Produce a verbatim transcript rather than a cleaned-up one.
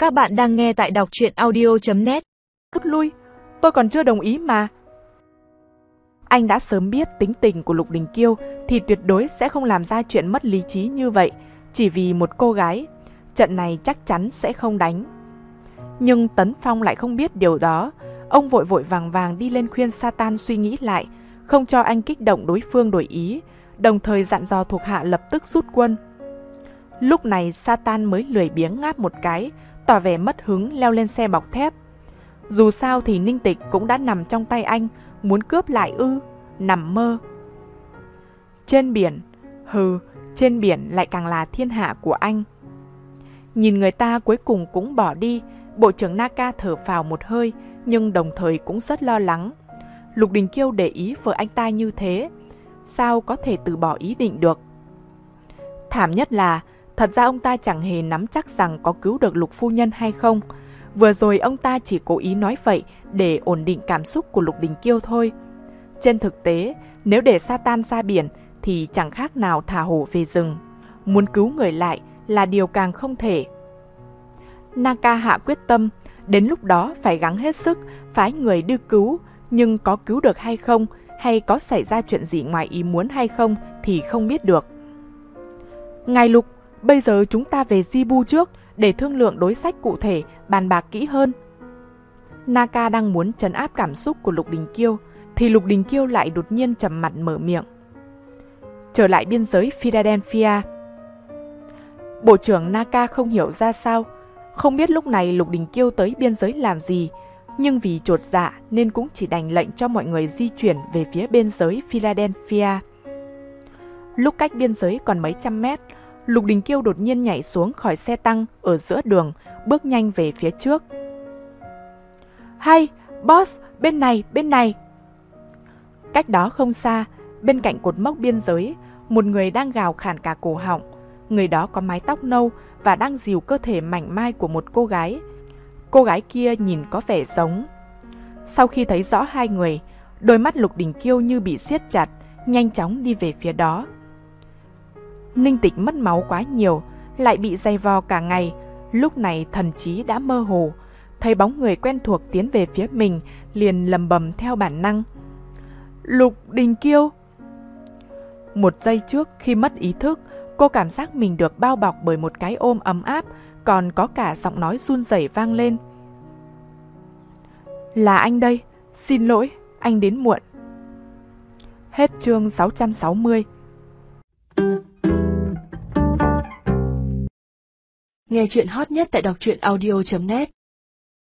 Các bạn đang nghe tại đọc truyện audio chấm net. Rút lui, tôi còn chưa đồng ý mà. Anh đã sớm biết tính tình của Lục Đình Kiêu thì tuyệt đối sẽ không làm ra chuyện mất lý trí như vậy chỉ vì một cô gái. Trận này chắc chắn sẽ không đánh. Nhưng Tấn Phong lại không biết điều đó. Ông vội vội vàng vàng đi lên khuyên Satan suy nghĩ lại, không cho anh kích động đối phương đổi ý, đồng thời dặn dò thuộc hạ lập tức rút quân. Lúc này Satan mới lười biếng ngáp một cái, tỏ vẻ mất hứng leo lên xe bọc thép. Dù sao thì Ninh Tịch cũng đã nằm trong tay anh, muốn cướp lại ư, nằm mơ. Trên biển, hừ, trên biển lại càng là thiên hạ của anh. Nhìn người ta cuối cùng cũng bỏ đi, Bộ trưởng Naka thở phào một hơi, nhưng đồng thời cũng rất lo lắng. Lục Đình Kiêu để ý vợ anh ta như thế, sao có thể từ bỏ ý định được. Thảm nhất là, thật ra ông ta chẳng hề nắm chắc rằng có cứu được Lục phu nhân hay không. Vừa rồi ông ta chỉ cố ý nói vậy để ổn định cảm xúc của Lục Đình Kiêu thôi. Trên thực tế, nếu để Satan ra biển thì chẳng khác nào thả hổ về rừng. Muốn cứu người lại là điều càng không thể. Naka hạ quyết tâm, đến lúc đó phải gắng hết sức, phái người đi cứu, nhưng có cứu được hay không, hay có xảy ra chuyện gì ngoài ý muốn hay không thì không biết được. Ngài Lục, bây giờ chúng ta về Jibu trước, để thương lượng đối sách cụ thể, bàn bạc kỹ hơn. Naka đang muốn trấn áp cảm xúc của Lục Đình Kiêu, thì Lục Đình Kiêu lại đột nhiên trầm mặt mở miệng. Trở lại biên giới Philadelphia. Bộ trưởng Naka không hiểu ra sao, không biết lúc này Lục Đình Kiêu tới biên giới làm gì, nhưng vì chột dạ nên cũng chỉ đành lệnh cho mọi người di chuyển về phía biên giới Philadelphia. Lúc cách biên giới còn mấy trăm mét, Lục Đình Kiêu đột nhiên nhảy xuống khỏi xe tăng ở giữa đường, bước nhanh về phía trước. Hay, boss, bên này, bên này. Cách đó không xa, bên cạnh cột mốc biên giới, một người đang gào khản cả cổ họng. Người đó có mái tóc nâu và đang dìu cơ thể mảnh mai của một cô gái. Cô gái kia nhìn có vẻ giống. Sau khi thấy rõ hai người, đôi mắt Lục Đình Kiêu như bị siết chặt, nhanh chóng đi về phía đó. Ninh Tịch mất máu quá nhiều, lại bị dày vò cả ngày, lúc này thần trí đã mơ hồ, thấy bóng người quen thuộc tiến về phía mình, liền lầm bầm theo bản năng. Lục Đình Kiêu! Một giây trước khi mất ý thức, cô cảm giác mình được bao bọc bởi một cái ôm ấm áp, còn có cả giọng nói run rẩy vang lên. Là anh đây, xin lỗi, anh đến muộn. Hết chương sáu trăm sáu mươi. Nghe chuyện hot nhất tại đọc truyện audio chấm net.